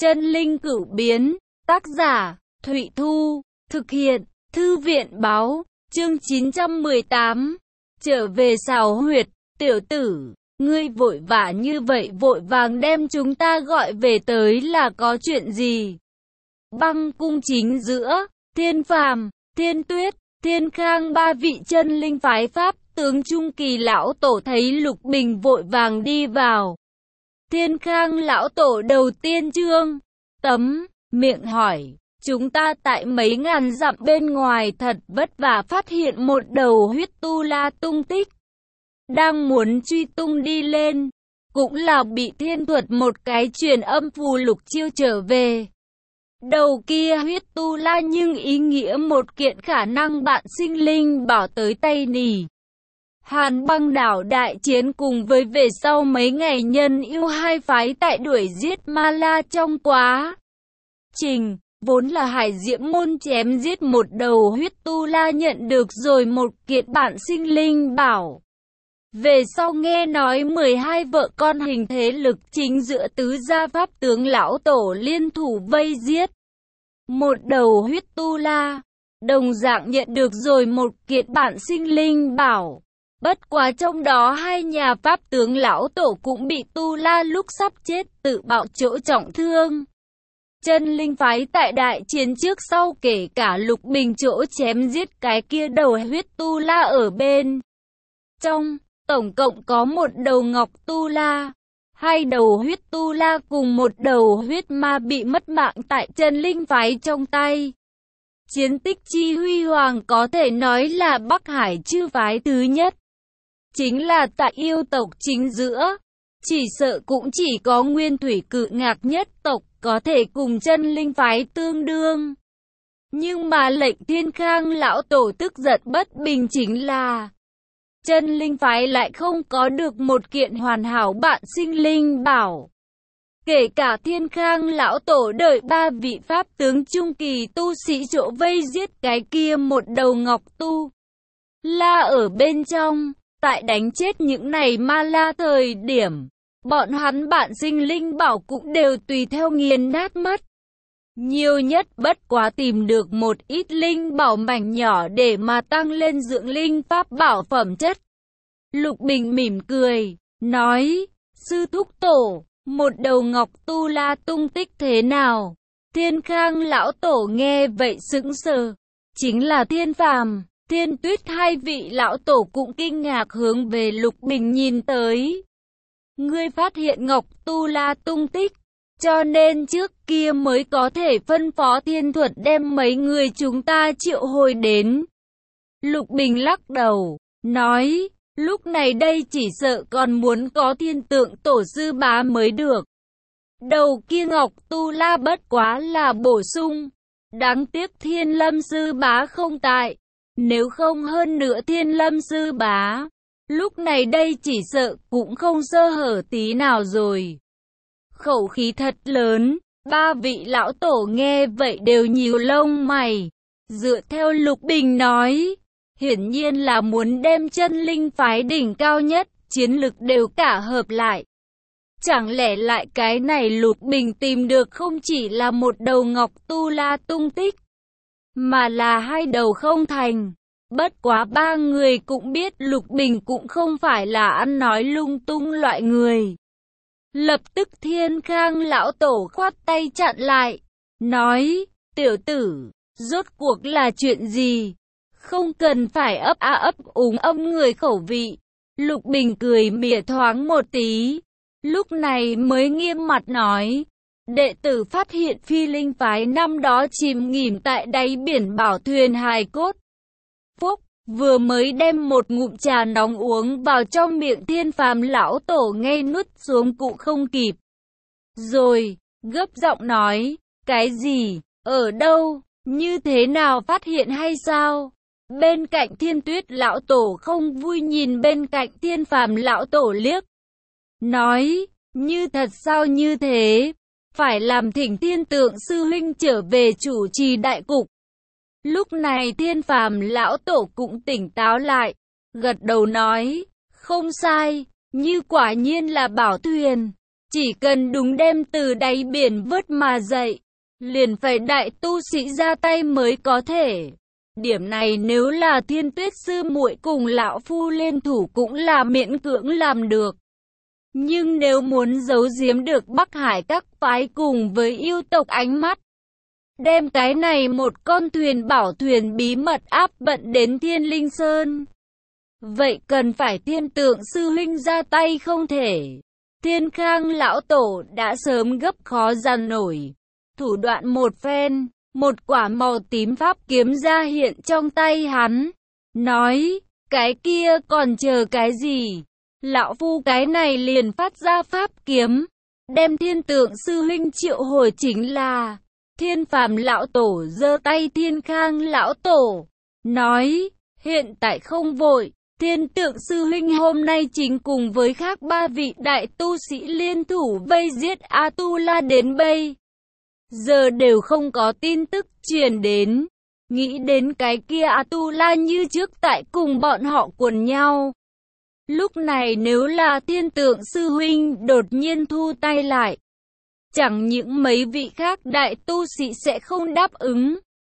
Chân linh cửu biến, tác giả, Thụy Thu, thực hiện, Thư viện báo, chương 918. Trở về Sào Huyệt, tiểu tử, ngươi vội vã như vậy vội vàng đem chúng ta gọi về tới là có chuyện gì? Băng cung chính giữa, Thiên Phàm, Thiên Tuyết, Thiên Khang ba vị chân linh phái Pháp tướng Trung Kỳ lão tổ thấy Lục Bình vội vàng đi vào. Thiên Khang lão tổ đầu tiên trương miệng hỏi, chúng ta tại mấy ngàn dặm bên ngoài thật vất vả phát hiện một đầu huyết tu la tung tích. Đang muốn truy tung đi lên, cũng là bị thiên thuật một cái truyền âm phù lục chiêu trở về. Đầu kia huyết tu la nhưng ý nghĩa một kiện khả năng bạn sinh linh bảo tới tay nỉ. Hàn Băng đảo đại chiến cùng với về sau mấy ngày nhân yêu hai phái tại đuổi giết Ma La trong quá trình, vốn là Hải Diễm môn chém giết một đầu huyết tu la nhận được rồi một kiện bản sinh linh bảo. Về sau nghe nói 12 vợ con hình thế lực chính giữa tứ gia pháp tướng lão tổ liên thủ vây giết một đầu huyết tu la, đồng dạng nhận được rồi một kiện bản sinh linh bảo. Bất quá trong đó hai nhà pháp tướng lão tổ cũng bị tu la lúc sắp chết tự bạo chỗ trọng thương. Chân linh phái tại đại chiến trước sau kể cả Lục Bình chỗ chém giết cái kia đầu huyết tu la ở bên trong, tổng cộng có một đầu ngọc tu la, hai đầu huyết tu la cùng một đầu huyết ma bị mất mạng tại chân linh phái trong tay. Chiến tích chi huy hoàng có thể nói là Bắc Hải chư phái thứ nhất. Chính là tại yêu tộc chính giữa, chỉ sợ cũng chỉ có Nguyên Thủy Cự Ngạc nhất tộc có thể cùng chân linh phái tương đương. Nhưng mà lệnh Thiên Khang lão tổ tức giận bất bình chính là chân linh phái lại không có được một kiện hoàn hảo bạn sinh linh bảo. Kể cả Thiên Khang lão tổ đợi ba vị pháp tướng trung kỳ tu sĩ chỗ vây giết cái kia một đầu ngọc tu la ở bên trong. Tại đánh chết những này Ma La thời điểm, bọn hắn bạn sinh linh bảo cũng đều tùy theo nghiền nát mất. Nhiều nhất bất quá tìm được một ít linh bảo mảnh nhỏ để mà tăng lên dưỡng linh pháp bảo phẩm chất. Lục Bình mỉm cười, nói, sư thúc tổ, một đầu ngọc tu la tung tích thế nào? Thiên Khang lão tổ nghe vậy sững sờ, chính là Thiên Phàm, Thiên Tuyết hai vị lão tổ cũng kinh ngạc hướng về Lục Bình nhìn tới. Ngươi phát hiện ngọc tu la tung tích, cho nên trước kia mới có thể phân phó thiên thuật đem mấy người chúng ta triệu hồi đến. Lục Bình lắc đầu, nói, lúc này đây chỉ sợ còn muốn có thiên tượng tổ sư bá mới được. Đầu kia ngọc tu la bất quá là bổ sung, đáng tiếc Thiên Lâm sư bá không tại. Nếu không hơn nữa Thiên Lâm sư bá, lúc này đây chỉ sợ cũng không sơ hở tí nào rồi. Khẩu khí thật lớn, ba vị lão tổ nghe vậy đều nhíu lông mày. Dựa theo Lục Bình nói, hiển nhiên là muốn đem chân linh phái đỉnh cao nhất, chiến lực đều cả hợp lại. Chẳng lẽ lại cái này Lục Bình tìm được không chỉ là một đầu ngọc tu la tung tích, mà là hai đầu không thành. Bất quá ba người cũng biết Lục Bình cũng không phải là ăn nói lung tung loại người. Lập tức Thiên Khang lão tổ khoát tay chặn lại, nói, tiểu tử, rốt cuộc là chuyện gì? Không cần phải ấp a ấp úng âm người khẩu vị. Lục Bình cười mỉa thoáng một tí, lúc này mới nghiêm mặt nói, đệ tử phát hiện phi linh phái năm đó chìm nghỉm tại đáy biển bảo thuyền hài cốt. Phúc, vừa mới đem một ngụm trà nóng uống vào trong miệng Thiên Phàm lão tổ ngay nuốt xuống cũng không kịp. Rồi, gấp giọng nói, cái gì, ở đâu, như thế nào phát hiện hay sao? Bên cạnh Thiên Tuyết lão tổ không vui nhìn bên cạnh Thiên Phàm lão tổ liếc. Nói, như thật sao như thế? Phải làm thỉnh Thiên Tượng sư huynh trở về chủ trì đại cục. Lúc này Thiên Phàm lão tổ cũng tỉnh táo lại, gật đầu nói, không sai, như quả nhiên là bảo thuyền, Chỉ cần đúng đem từ đáy biển vớt mà dậy, liền phải đại tu sĩ ra tay mới có thể. Điểm này nếu là Thiên Tuyết sư muội cùng lão phu liên thủ cũng là miễn cưỡng làm được. Nhưng nếu muốn giấu giếm được Bắc Hải các phái cùng với yêu tộc ánh mắt, đem cái này một con thuyền bảo thuyền bí mật áp vận đến Thiên Linh Sơn, vậy cần phải Thiên Tượng sư huynh ra tay không thể. Thiên Khang lão tổ đã sớm gấp khó dằn nổi, thủ đoạn một phen, một quả màu tím pháp kiếm ra hiện trong tay hắn, nói, cái kia còn chờ cái gì? Lão phu cái này liền phát ra pháp kiếm, đem Thiên Tượng sư huynh triệu hồi chính là. Thiên Phàm lão tổ giơ tay Thiên Khang lão tổ, nói, hiện tại không vội, Thiên Tượng sư huynh hôm nay chính cùng với khác 3 vị đại tu sĩ liên thủ vây giết Atula đến bây giờ đều không có tin tức truyền đến. Nghĩ đến cái kia Atula như trước tại cùng bọn họ quần nhau. Lúc này nếu là Thiên Tượng sư huynh đột nhiên thu tay lại, chẳng những mấy vị khác đại tu sĩ sẽ không đáp ứng,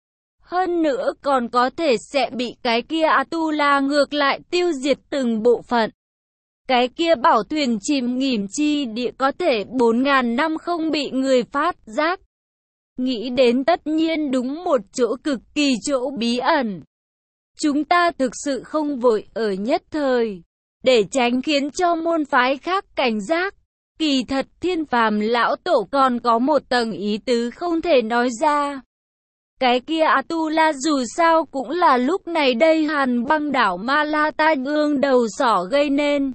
hơn nữa còn có thể sẽ bị cái kia Atula ngược lại tiêu diệt từng bộ phận. Cái kia bảo thuyền chìm nghỉm chi địa có thể 4.000 năm không bị người phát giác. Nghĩ đến tất nhiên đúng một chỗ cực kỳ chỗ bí ẩn. Chúng ta thực sự không vội ở nhất thời, để tránh khiến cho môn phái khác cảnh giác. Kỳ thật Thiên Phàm lão tổ còn có một tầng ý tứ không thể nói ra. Cái kia Atula dù sao cũng là lúc này đây Hàn Băng đảo Ma La Tai ương đầu sỏ gây nên.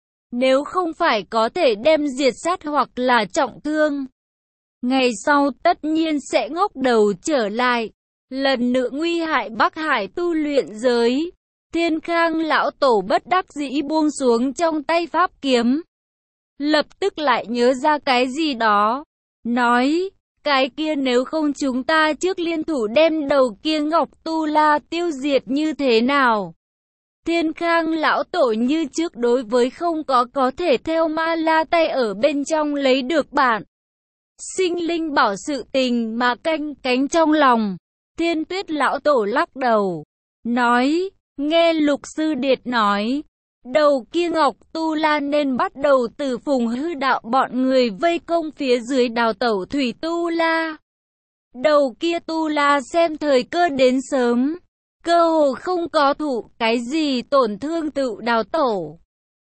Nếu không phải có thể đem diệt sát hoặc là trọng thương, ngày sau tất nhiên sẽ ngóc đầu trở lại, lần nữa nguy hại Bắc Hải tu luyện giới. Thiên Khang lão tổ bất đắc dĩ buông xuống trong tay pháp kiếm, lập tức lại nhớ ra cái gì đó, nói, cái kia nếu không chúng ta trước liên thủ đem đầu kia Ngọc Tu La tiêu diệt như thế nào? Thiên Khang lão tổ như trước đối với không có thể theo Ma La tay ở bên trong lấy được bản sinh linh bảo sự tình mà canh cánh trong lòng. Thiên Tuyết lão tổ lắc đầu, nói, nghe Lục sư điệt nói, đầu kia Ngọc Tu La nên bắt đầu từ Phùng Hư đạo bọn người vây công phía dưới đào tẩu Thủy Tu La. Đầu kia Tu La xem thời cơ đến sớm, cơ hồ không có thụ cái gì tổn thương tự đào tẩu.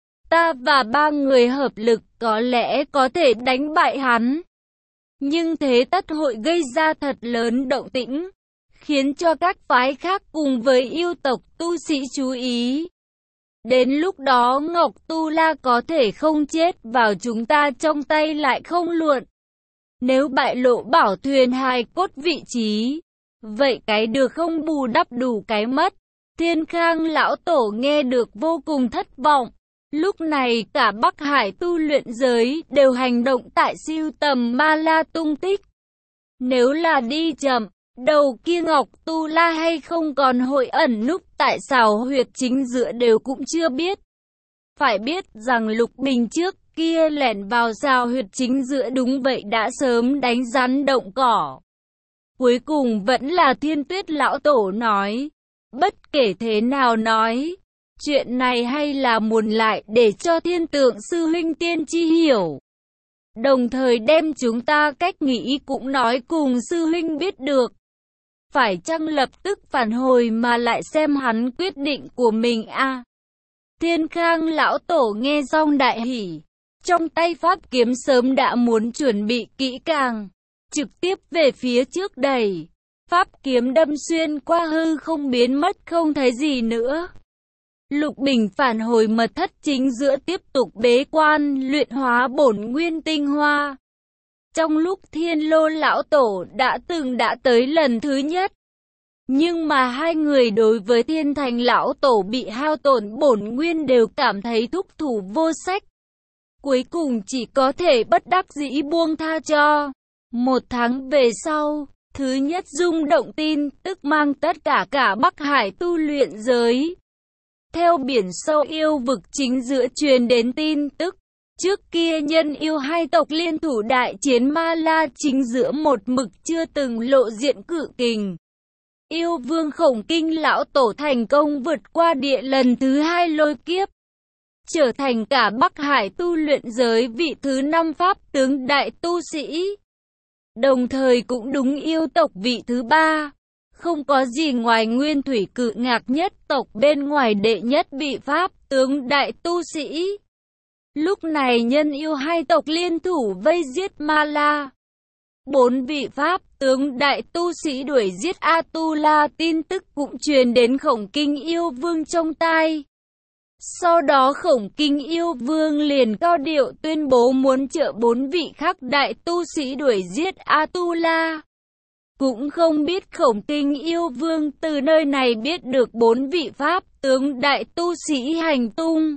Ta và 3 người hợp lực có lẽ có thể đánh bại hắn. Nhưng thế tất hội gây ra thật lớn động tĩnh, khiến cho các phái khác cùng với yêu tộc tu sĩ chú ý. Đến lúc đó Ngọc Tu La có thể không chết vào chúng ta trong tay lại không luận. Nếu bại lộ bảo thuyền hài cốt vị trí, vậy cái được không bù đắp đủ cái mất. Thiên Khang lão tổ nghe được vô cùng thất vọng. Lúc này cả Bắc Hải tu luyện giới đều hành động tại siêu tầm Ma La tung tích. Nếu là đi chậm, đầu kia Ngọc Tu La hay không còn hội ẩn núp tại xào huyệt chính giữa đều cũng chưa biết. Phải biết rằng Lục Bình trước kia lẻn vào xào huyệt chính giữa đúng vậy đã sớm đánh rắn động cỏ. Cuối cùng vẫn là Thiên Tuyết lão tổ nói, bất kể thế nào nói, chuyện này hay là muốn lại để cho Thiên Tượng sư huynh tiên tri hiểu. Đồng thời đem chúng ta cách nghĩ cũng nói cùng sư huynh biết được. Phải chăng lập tức phản hồi mà lại xem hắn quyết định của mình a? Thiên Khang lão tổ nghe xong đại hỉ, trong tay pháp kiếm sớm đã muốn chuẩn bị kỹ càng, trực tiếp về phía trước đẩy. Pháp kiếm đâm xuyên qua hư không biến mất không thấy gì nữa. Lục Bình phản hồi mật thất chính giữa tiếp tục bế quan luyện hóa bổn nguyên tinh hoa. Trong lúc Thiên Lô lão tổ đã tới lần thứ nhất, nhưng mà hai người đối với Thiên Thành lão tổ bị hao tổn bổn nguyên đều cảm thấy thúc thủ vô sách. Cuối cùng chỉ có thể bất đắc dĩ buông tha cho. 1 tháng về sau, thứ nhất rung động tin tức mang tất cả Bắc Hải tu luyện giới. Theo biển sâu yêu vực chính giữa truyền đến tin tức, Trước kia nhân yêu hai tộc liên thủ đại chiến Ma La chính giữa một mực chưa từng lộ diện cự kình. Yêu vương Khổng Kinh lão tổ thành công vượt qua địa lần thứ 2 lôi kiếp, trở thành cả Bắc Hải tu luyện giới vị thứ 5 pháp tướng đại tu sĩ. Đồng thời cũng đúng yêu tộc vị thứ 3. Không có gì ngoài Nguyên Thủy Cự Ngạc nhất tộc bên ngoài đệ nhất bị pháp tướng đại tu sĩ. Lúc này nhân yêu hai tộc liên thủ vây giết Ma La. 4 vị pháp tướng đại tu sĩ đuổi giết Atula, tin tức cũng truyền đến Khổng Kinh yêu vương trong tai. Sau đó Khổng Kinh yêu vương liền cao điệu tuyên bố muốn trợ 4 vị khác đại tu sĩ đuổi giết Atula. Cũng không biết Khổng Kinh yêu vương từ nơi này biết được 4 vị pháp tướng đại tu sĩ hành tung.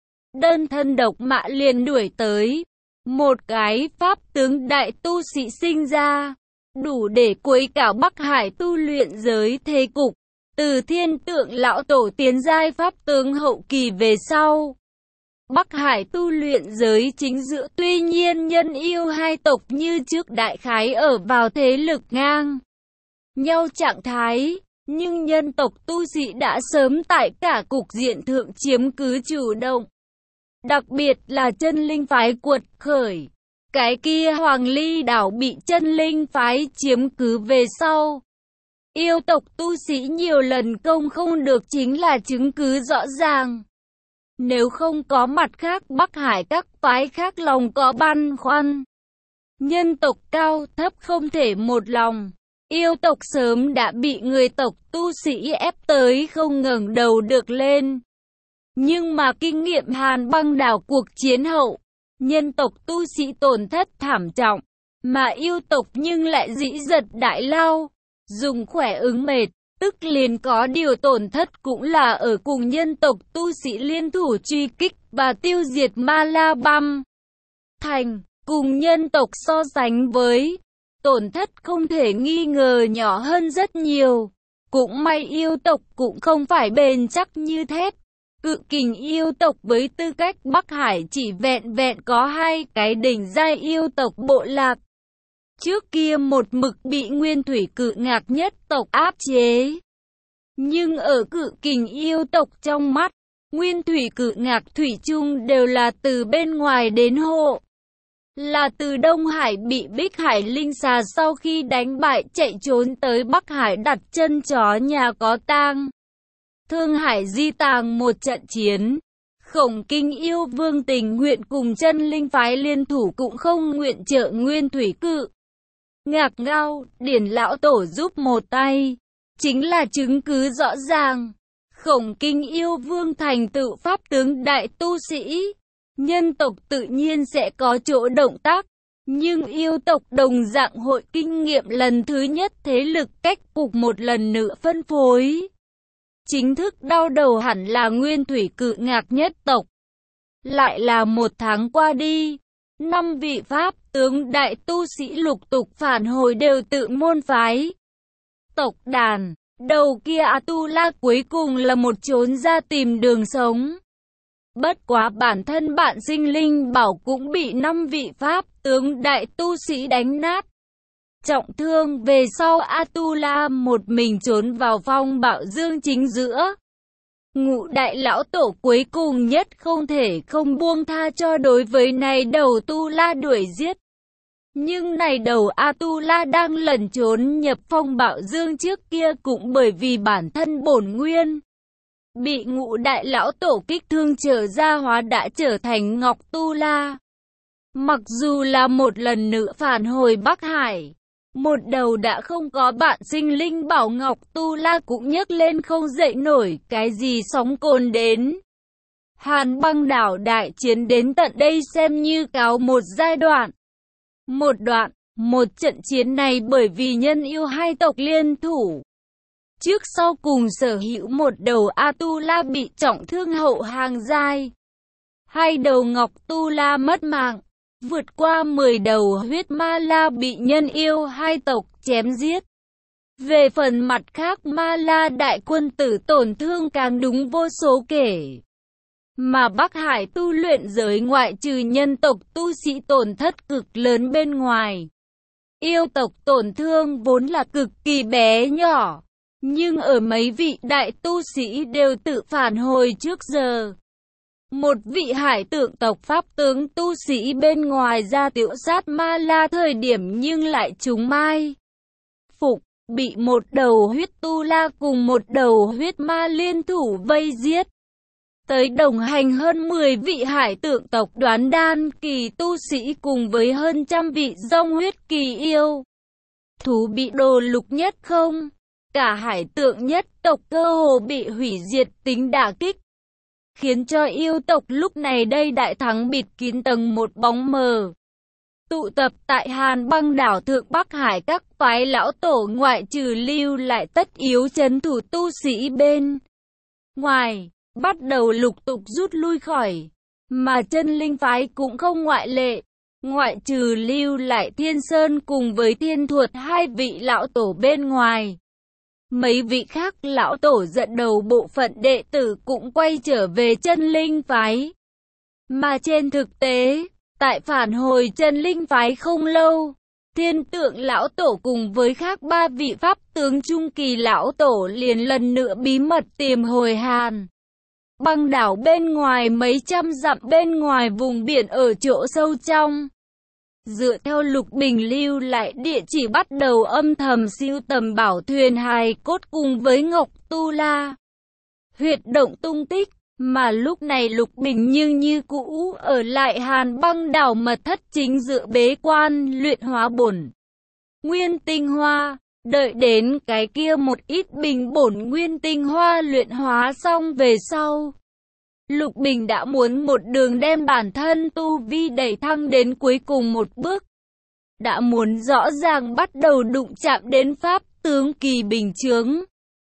Đơn thân độc mã liền đuổi tới. Một cái pháp tướng đại tu sĩ sinh ra, đủ để quấy cả Bắc Hải tu luyện giới thế cục. Từ Thiên Tượng lão tổ tiến giai pháp tướng hậu kỳ về sau, Bắc Hải tu luyện giới chính giữa tuy nhiên nhân yêu hai tộc như trước đại khái ở vào thế lực ngang nhau trạng thái, nhưng nhân tộc tu sĩ đã sớm tại cả cục diện thượng chiếm cứ chủ động. Đặc biệt là chân linh phái quật khởi. Cái kia Hoàng Ly đảo bị chân linh phái chiếm cứ về sau. Yêu tộc tu sĩ nhiều lần công không được chính là chứng cứ rõ ràng. Nếu không có mặt khác Bắc Hải các phái khác lòng có băn khoăn. Nhân tộc cao thấp không thể một lòng. Yêu tộc sớm đã bị người tộc tu sĩ ép tới không ngẩng đầu được lên. Nhưng mà kinh nghiệm Hàn Băng đảo cuộc chiến hậu, nhân tộc tu sĩ tổn thất thảm trọng, mà yêu tộc nhưng lại dĩ giật đại lao, dùng khỏe ứng mệt, tức liền có điều tổn thất cũng là ở cùng nhân tộc tu sĩ liên thủ truy kích và tiêu diệt Ma La Băm Thành, cùng nhân tộc so sánh với, tổn thất không thể nghi ngờ nhỏ hơn rất nhiều. Cũng may yêu tộc cũng không phải bền chắc như thép. Cự kình yêu tộc với tư cách Bắc Hải chỉ vẹn vẹn có 2 cái đỉnh giai yêu tộc bộ lạc. Trước kia một mực bị Nguyên Thủy Cự Ngạc nhất tộc áp chế. Nhưng ở cự kình yêu tộc trong mắt, Nguyên Thủy Cự Ngạc thủy chung đều là từ bên ngoài đến hộ. Là từ Đông Hải bị Bích Hải Linh Xà sau khi đánh bại chạy trốn tới Bắc Hải đặt chân chó nhà có tang. Thương Hải di tàng một trận chiến. Khổng Kinh yêu vương tình nguyện cùng chân linh phái liên thủ cũng không nguyện trợ Nguyên Thủy Cự Ngạc Ngao, Điển lão tổ giúp một tay. Chính là chứng cứ rõ ràng. Khổng Kinh yêu vương thành tựu pháp tướng đại tu sĩ. Nhân tộc tự nhiên sẽ có chỗ động tác. Nhưng yêu tộc đồng dạng hội kinh nghiệm lần thứ nhất thế lực cách cục một lần nữa phân phối. Chính thức đau đầu hẳn là Nguyên Thủy Cự Ngạc nhất tộc. Lại là 1 tháng qua đi, 5 vị pháp tướng đại tu sĩ lục tục phản hồi đều tự môn phái. Tộc đàn, đầu kia Atula cuối cùng là một trốn ra tìm đường sống. Bất quá bản thân bạn sinh linh bảo cũng bị 5 vị pháp tướng đại tu sĩ đánh nát. Trọng thương về sau Atula một mình trốn vào phong bạo dương chính giữa. Ngũ đại lão tổ cuối cùng nhất không thể không buông tha cho đối với này đầu Tu La đuổi giết. Nhưng này đầu Atula đang lẩn trốn nhập phong bạo dương trước kia cũng bởi vì bản thân bổn nguyên. Bị ngũ đại lão tổ kích thương trở ra hóa đã trở thành Ngọc Tu La. Mặc dù là một lần nữa phản hồi Bắc Hải. Một đầu đã không có bạn sinh linh bảo Ngọc Tu La cũng nhấc lên không dậy nổi cái gì sóng cồn đến. Hàn Băng đảo đại chiến đến tận đây xem như cáo một giai đoạn. Một trận chiến này bởi vì nhân yêu hai tộc liên thủ. Trước sau cùng sở hữu một đầu Atula bị trọng thương hậu hàng giai. 2 đầu Ngọc Tu La mất mạng. Vượt qua 10 đầu huyết Ma La bị nhân yêu hai tộc chém giết. Về phần mặt khác Ma La đại quân tử tổn thương càng đúng vô số kể. Mà Bắc Hải tu luyện giới ngoại trừ nhân tộc tu sĩ tổn thất cực lớn bên ngoài. Yêu tộc tổn thương vốn là cực kỳ bé nhỏ. Nhưng ở mấy vị đại tu sĩ đều tự phản hồi trước giờ. Một vị hải tượng tộc pháp tướng tu sĩ bên ngoài ra tiểu sát Ma La thời điểm nhưng lại trúng mai phục, bị một đầu huyết tu la cùng một đầu huyết ma liên thủ vây giết. Tới đồng hành hơn 10 vị hải tượng tộc đoán đan kỳ tu sĩ cùng với hơn trăm vị dòng huyết kỳ yêu. Thú bị đồ lục nhất không. Cả hải tượng nhất tộc cơ hồ bị hủy diệt tính đả kích. Khiến cho yêu tộc lúc này đây đại thắng bịt kín tầng một bóng mờ. Tụ tập tại Hàn Băng đảo Thượng Bắc Hải các phái lão tổ ngoại trừ lưu lại tất yếu trấn thủ tu sĩ bên ngoài, bắt đầu lục tục rút lui khỏi. Mà chân linh phái cũng không ngoại lệ. Ngoại trừ lưu lại Thiên Sơn cùng với Thiên Thuật hai vị lão tổ bên ngoài. Mấy vị khác lão tổ dẫn đầu bộ phận đệ tử cũng quay trở về chân linh phái. Mà trên thực tế, tại phản hồi chân linh phái không lâu, Thiên Tượng lão tổ cùng với khác ba vị pháp tướng trung kỳ lão tổ liền lần nữa bí mật tìm hồi Hàn Băng đảo bên ngoài mấy trăm dặm bên ngoài vùng biển ở chỗ sâu trong. Dựa theo Lục Bình lưu lại địa chỉ bắt đầu âm thầm siêu tầm bảo thuyền hài cốt cùng với Ngọc Tu La. Huyệt động tung tích, mà lúc này Lục Bình như cũ ở lại Hàn Băng đảo mật thất chính dự bế quan luyện hóa bổn nguyên tinh hoa. Đợi đến cái kia một ít bình bổn nguyên tinh hoa luyện hóa xong về sau. Lục Bình đã muốn một đường đem bản thân tu vi đẩy thăng đến cuối cùng một bước. Đã muốn rõ ràng bắt đầu đụng chạm đến pháp tướng kỳ bình chướng.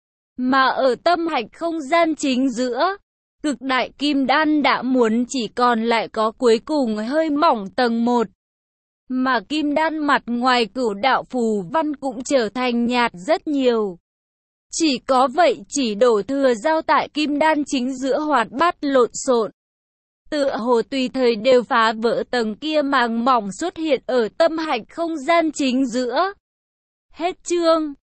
Mà ở tâm hạch không gian chính giữa, cực đại kim đan đã muốn chỉ còn lại có cuối cùng hơi mỏng tầng 1. Mà kim đan mặt ngoài cửu đạo phù văn cũng trở thành nhạt rất nhiều. Chỉ có vậy chỉ đổ thừa giao tại kim đan chính giữa hoạt bát lộn xộn. Tựa hồ tùy thời đều phá vỡ tầng kia màng mỏng xuất hiện ở tâm hạch không gian chính giữa. Hết chương.